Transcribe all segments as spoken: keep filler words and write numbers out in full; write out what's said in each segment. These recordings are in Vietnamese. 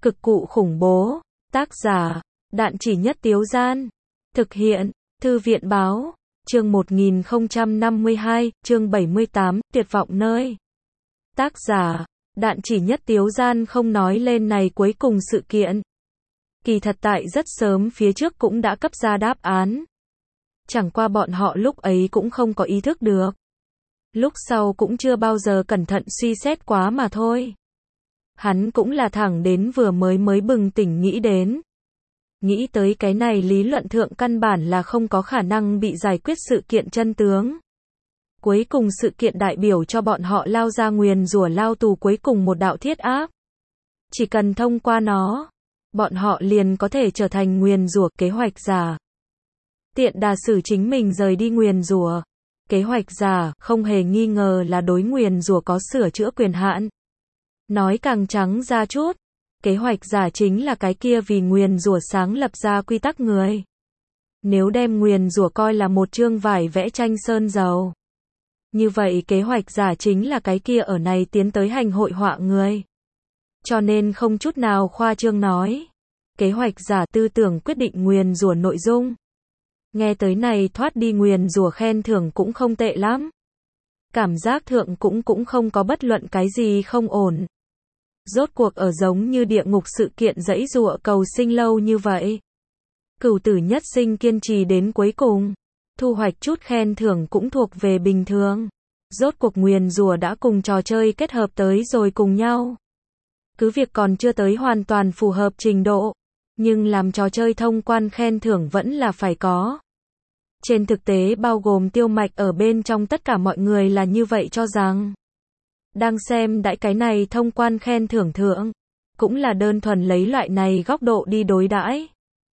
Cực cụ khủng bố. Tác giả, Đạn Chỉ Nhất Tiếu Gian. Thực hiện, Thư viện báo. Chương một nghìn không trăm năm mươi hai, chương bảy mươi tám, tuyệt vọng nơi. Tác giả, Đạn Chỉ Nhất Tiếu Gian không nói lên này cuối cùng sự kiện. Kỳ thật tại rất sớm phía trước cũng đã cấp ra đáp án. Chẳng qua bọn họ lúc ấy cũng không có ý thức được. Lúc sau cũng chưa bao giờ cẩn thận suy xét quá mà thôi. Hắn cũng là thẳng đến vừa mới mới bừng tỉnh nghĩ đến. Nghĩ tới cái này lý luận thượng căn bản là không có khả năng bị giải quyết sự kiện chân tướng. Cuối cùng sự kiện đại biểu cho bọn họ lao ra nguyền rủa lao tù cuối cùng một đạo thiết áp. Chỉ cần thông qua nó, bọn họ liền có thể trở thành nguyền rủa kế hoạch giả. Tiện đà sử chính mình rời đi nguyền rủa. Kế hoạch giả không hề nghi ngờ là đối nguyền rủa có sửa chữa quyền hạn. Nói càng trắng ra chút, kế hoạch giả chính là cái kia vì nguyền rủa sáng lập ra quy tắc người. Nếu đem nguyền rủa coi là một chương vải vẽ tranh sơn dầu, như vậy kế hoạch giả chính là cái kia ở này tiến tới hành hội họa người. Cho nên không chút nào khoa trương nói, kế hoạch giả tư tưởng quyết định nguyền rủa nội dung. Nghe tới này thoát đi nguyền rủa khen thưởng cũng không tệ lắm. Cảm giác thượng cũng cũng không có bất luận cái gì không ổn. Rốt cuộc ở giống như địa ngục sự kiện dãy dụa cầu sinh lâu như vậy. Cửu tử nhất sinh kiên trì đến cuối cùng. Thu hoạch chút khen thưởng cũng thuộc về bình thường. Rốt cuộc nguyền rủa đã cùng trò chơi kết hợp tới rồi cùng nhau. Cứ việc còn chưa tới hoàn toàn phù hợp trình độ. Nhưng làm trò chơi thông quan khen thưởng vẫn là phải có. Trên thực tế bao gồm Tiêu Mạch ở bên trong tất cả mọi người là như vậy cho rằng. Đang xem đãi cái này thông quan khen thưởng thượng. Cũng là đơn thuần lấy loại này góc độ đi đối đãi.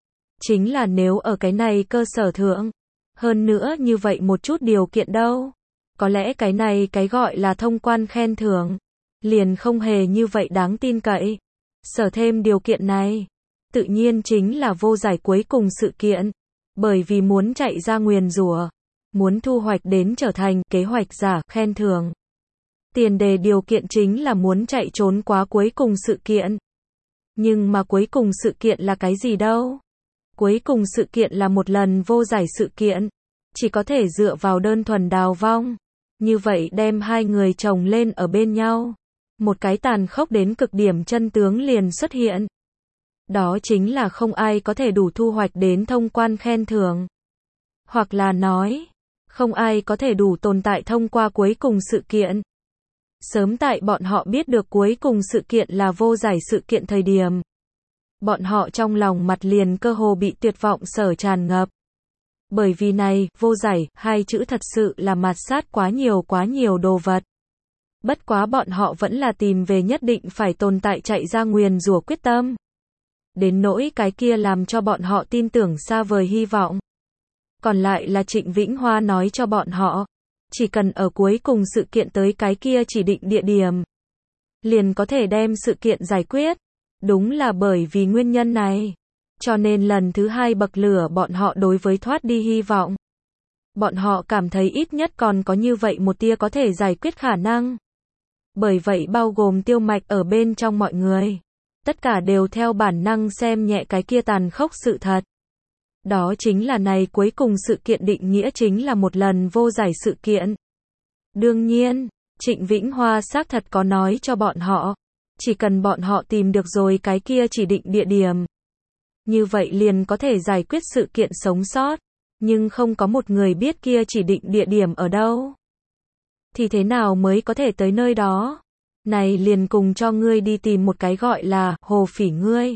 Chính là nếu ở cái này cơ sở thượng. Hơn nữa như vậy một chút điều kiện đâu. Có lẽ cái này cái gọi là thông quan khen thưởng. Liền không hề như vậy đáng tin cậy. Sở thêm điều kiện này. Tự nhiên chính là vô giải cuối cùng sự kiện. Bởi vì muốn chạy ra nguyền rủa, muốn thu hoạch đến trở thành kế hoạch giả khen thưởng. Tiền đề điều kiện chính là muốn chạy trốn quá cuối cùng sự kiện. Nhưng mà cuối cùng sự kiện là cái gì đâu? Cuối cùng sự kiện là một lần vô giải sự kiện. Chỉ có thể dựa vào đơn thuần đào vong. Như vậy đem hai người chồng lên ở bên nhau. Một cái tàn khốc đến cực điểm chân tướng liền xuất hiện. Đó chính là không ai có thể đủ thu hoạch đến thông quan khen thưởng. Hoặc là nói, không ai có thể đủ tồn tại thông qua cuối cùng sự kiện. Sớm tại bọn họ biết được cuối cùng sự kiện là vô giải sự kiện thời điểm. Bọn họ trong lòng mặt liền cơ hồ bị tuyệt vọng sở tràn ngập. Bởi vì này, vô giải, hai chữ thật sự là mạt sát quá nhiều quá nhiều đồ vật. Bất quá bọn họ vẫn là tìm về nhất định phải tồn tại chạy ra nguyền rủa quyết tâm. Đến nỗi cái kia làm cho bọn họ tin tưởng xa vời hy vọng. Còn lại là Trịnh Vĩnh Hoa nói cho bọn họ, chỉ cần ở cuối cùng sự kiện tới cái kia chỉ định địa điểm, liền có thể đem sự kiện giải quyết. Đúng là bởi vì nguyên nhân này, cho nên lần thứ hai bậc lửa bọn họ đối với thoát đi hy vọng. Bọn họ cảm thấy ít nhất còn có như vậy một tia có thể giải quyết khả năng. Bởi vậy bao gồm Tiêu Mạch ở bên trong mọi người. Tất cả đều theo bản năng xem nhẹ cái kia tàn khốc sự thật. Đó chính là này cuối cùng sự kiện định nghĩa chính là một lần vô giải sự kiện. Đương nhiên, Trịnh Vĩnh Hoa xác thật có nói cho bọn họ. Chỉ cần bọn họ tìm được rồi cái kia chỉ định địa điểm. Như vậy liền có thể giải quyết sự kiện sống sót. Nhưng không có một người biết kia chỉ định địa điểm ở đâu. Thì thế nào mới có thể tới nơi đó? Này liền cùng cho ngươi đi tìm một cái gọi là hồ phỉ ngươi.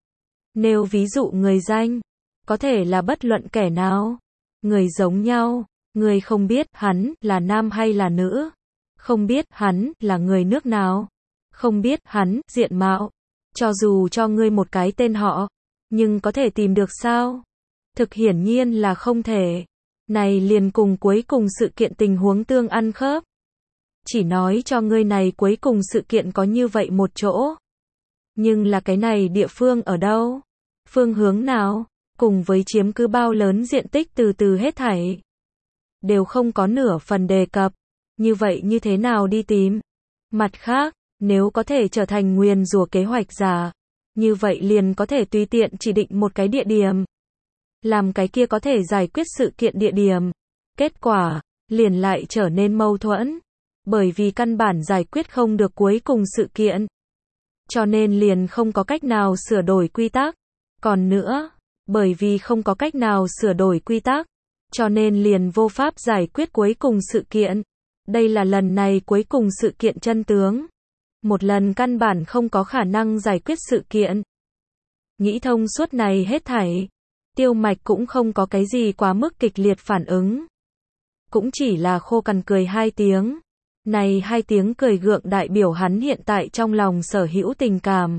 Nêu ví dụ người danh, có thể là bất luận kẻ nào. Người giống nhau, ngươi không biết hắn là nam hay là nữ. Không biết hắn là người nước nào. Không biết hắn diện mạo. Cho dù cho ngươi một cái tên họ, nhưng có thể tìm được sao? Thực hiển nhiên là không thể. Này liền cùng cuối cùng sự kiện tình huống tương ăn khớp. Chỉ nói cho ngươi này cuối cùng sự kiện có như vậy một chỗ. Nhưng là cái này địa phương ở đâu? Phương hướng nào? Cùng với chiếm cứ bao lớn diện tích từ từ hết thảy. Đều không có nửa phần đề cập. Như vậy như thế nào đi tìm? Mặt khác, nếu có thể trở thành nguyền rủa kế hoạch giả. Như vậy liền có thể tùy tiện chỉ định một cái địa điểm. Làm cái kia có thể giải quyết sự kiện địa điểm. Kết quả, liền lại trở nên mâu thuẫn. Bởi vì căn bản giải quyết không được cuối cùng sự kiện. Cho nên liền không có cách nào sửa đổi quy tắc. Còn nữa, bởi vì không có cách nào sửa đổi quy tắc, cho nên liền vô pháp giải quyết cuối cùng sự kiện. Đây là lần này cuối cùng sự kiện chân tướng. Một lần căn bản không có khả năng giải quyết sự kiện. Nghĩ thông suốt này hết thảy. Tiêu Mạch cũng không có cái gì quá mức kịch liệt phản ứng. Cũng chỉ là khô cằn cười hai tiếng. Này hai tiếng cười gượng đại biểu hắn hiện tại trong lòng sở hữu tình cảm.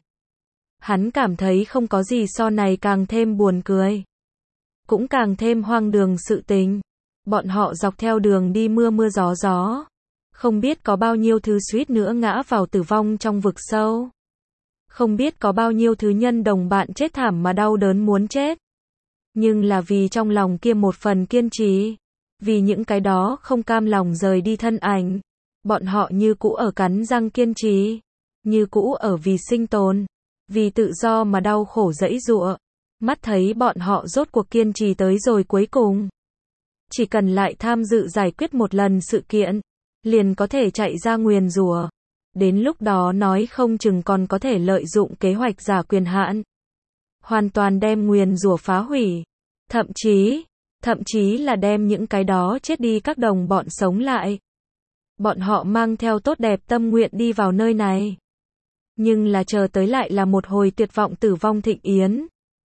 Hắn cảm thấy không có gì so này càng thêm buồn cười. Cũng càng thêm hoang đường sự tình. Bọn họ dọc theo đường đi mưa mưa gió gió. Không biết có bao nhiêu thứ suýt nữa ngã vào tử vong trong vực sâu. Không biết có bao nhiêu thứ nhân đồng bạn chết thảm mà đau đớn muốn chết. Nhưng là vì trong lòng kia một phần kiên trì. Vì những cái đó không cam lòng rời đi thân ảnh. Bọn họ như cũ ở cắn răng kiên trì. Như cũ ở vì sinh tồn. Vì tự do mà đau khổ giãy giụa. Mắt thấy bọn họ rốt cuộc kiên trì tới rồi cuối cùng. Chỉ cần lại tham dự giải quyết một lần sự kiện. Liền có thể chạy ra nguyền rủa. Đến lúc đó nói không chừng còn có thể lợi dụng kế hoạch giả quyền hạn. Hoàn toàn đem nguyền rủa phá hủy. Thậm chí, thậm chí là đem những cái đó chết đi các đồng bọn sống lại. Bọn họ mang theo tốt đẹp tâm nguyện đi vào nơi này. Nhưng là chờ tới lại là một hồi tuyệt vọng tử vong thịnh yến.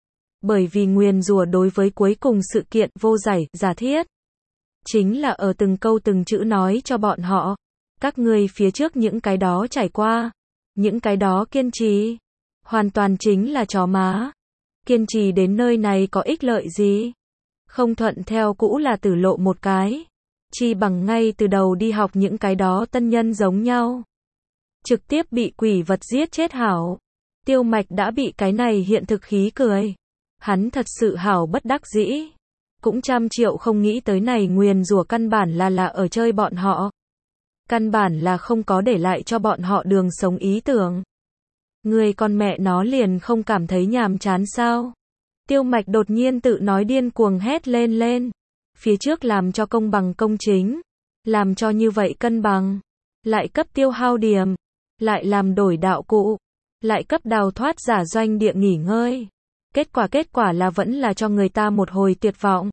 Bởi vì nguyền rủa đối với cuối cùng sự kiện vô giải, giả thiết. Chính là ở từng câu từng chữ nói cho bọn họ. Các ngươi phía trước những cái đó trải qua. Những cái đó kiên trì. Hoàn toàn chính là chó má. Kiên trì đến nơi này có ích lợi gì? Không thuận theo cũ là tử lộ một cái. Chi bằng ngay từ đầu đi học những cái đó tân nhân giống nhau. Trực tiếp bị quỷ vật giết chết hảo. Tiêu Mạch đã bị cái này hiện thực khí cười. Hắn thật sự hảo bất đắc dĩ. Cũng trăm triệu không nghĩ tới này nguyền rủa căn bản là là ở chơi bọn họ. Căn bản là không có để lại cho bọn họ đường sống ý tưởng. Người con mẹ nó liền không cảm thấy nhàm chán sao? Tiêu Mạch đột nhiên tự nói điên cuồng hét lên lên. Phía trước làm cho công bằng công chính. Làm cho như vậy cân bằng. Lại cấp tiêu hao điểm. Lại làm đổi đạo cụ. Lại cấp đào thoát giả doanh địa nghỉ ngơi. Kết quả kết quả là vẫn là cho người ta một hồi tuyệt vọng.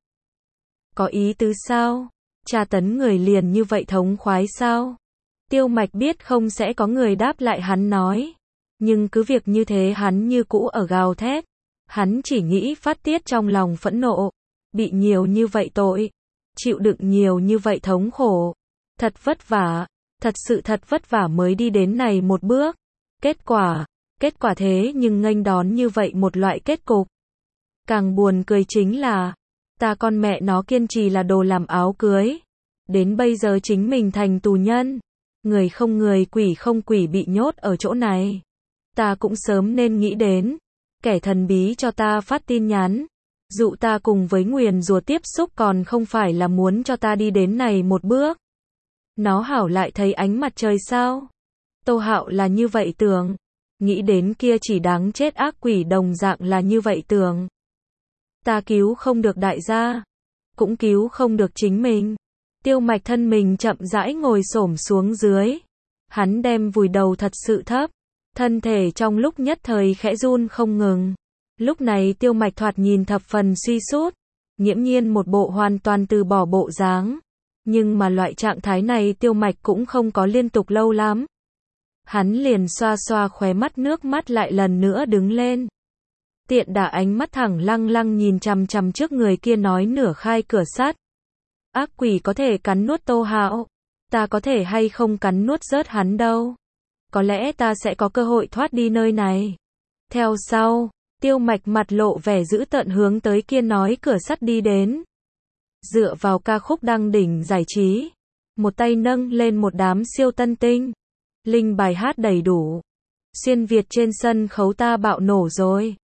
Có ý tứ sao? Tra tấn người liền như vậy thống khoái sao? Tiêu Mạch biết không sẽ có người đáp lại hắn nói. Nhưng cứ việc như thế hắn như cũ ở gào thét. Hắn chỉ nghĩ phát tiết trong lòng phẫn nộ. Bị nhiều như vậy tội. Chịu đựng nhiều như vậy thống khổ. Thật vất vả. Thật sự thật vất vả mới đi đến này một bước. Kết quả. Kết quả thế nhưng nghênh đón như vậy một loại kết cục. Càng buồn cười chính là. Ta con mẹ nó kiên trì là đồ làm áo cưới. Đến bây giờ chính mình thành tù nhân. Người không người quỷ không quỷ bị nhốt ở chỗ này. Ta cũng sớm nên nghĩ đến. Kẻ thần bí cho ta phát tin nhắn. Dụ ta cùng với nguyền rủa tiếp xúc còn không phải là muốn cho ta đi đến này một bước. Nó hảo lại thấy ánh mặt trời sao? Tô Hạo là như vậy tưởng. Nghĩ đến kia chỉ đáng chết ác quỷ đồng dạng là như vậy tưởng. Ta cứu không được đại gia. Cũng cứu không được chính mình. Tiêu Mạch thân mình chậm rãi ngồi xổm xuống dưới. Hắn đem vùi đầu thật sự thấp. Thân thể trong lúc nhất thời khẽ run không ngừng. Lúc này Tiêu Mạch thoạt nhìn thập phần suy sút. Nghiễm nhiên một bộ hoàn toàn từ bỏ bộ dáng. Nhưng mà loại trạng thái này Tiêu Mạch cũng không có liên tục lâu lắm. Hắn liền xoa xoa khóe mắt nước mắt lại lần nữa đứng lên. Tiện đà ánh mắt thẳng lăng lăng nhìn chằm chằm trước người kia nói nửa khai cửa sắt. Ác quỷ có thể cắn nuốt Tô Hạo. Ta có thể hay không cắn nuốt rớt hắn đâu. Có lẽ ta sẽ có cơ hội thoát đi nơi này. Theo sau, Tiêu Mạch mặt lộ vẻ dữ tợn hướng tới kia nói cửa sắt đi đến. Dựa vào ca khúc đăng đỉnh giải trí. Một tay nâng lên một đám siêu tân tinh. Linh bài hát đầy đủ. Xuyên Việt trên sân khấu ta bạo nổ rồi.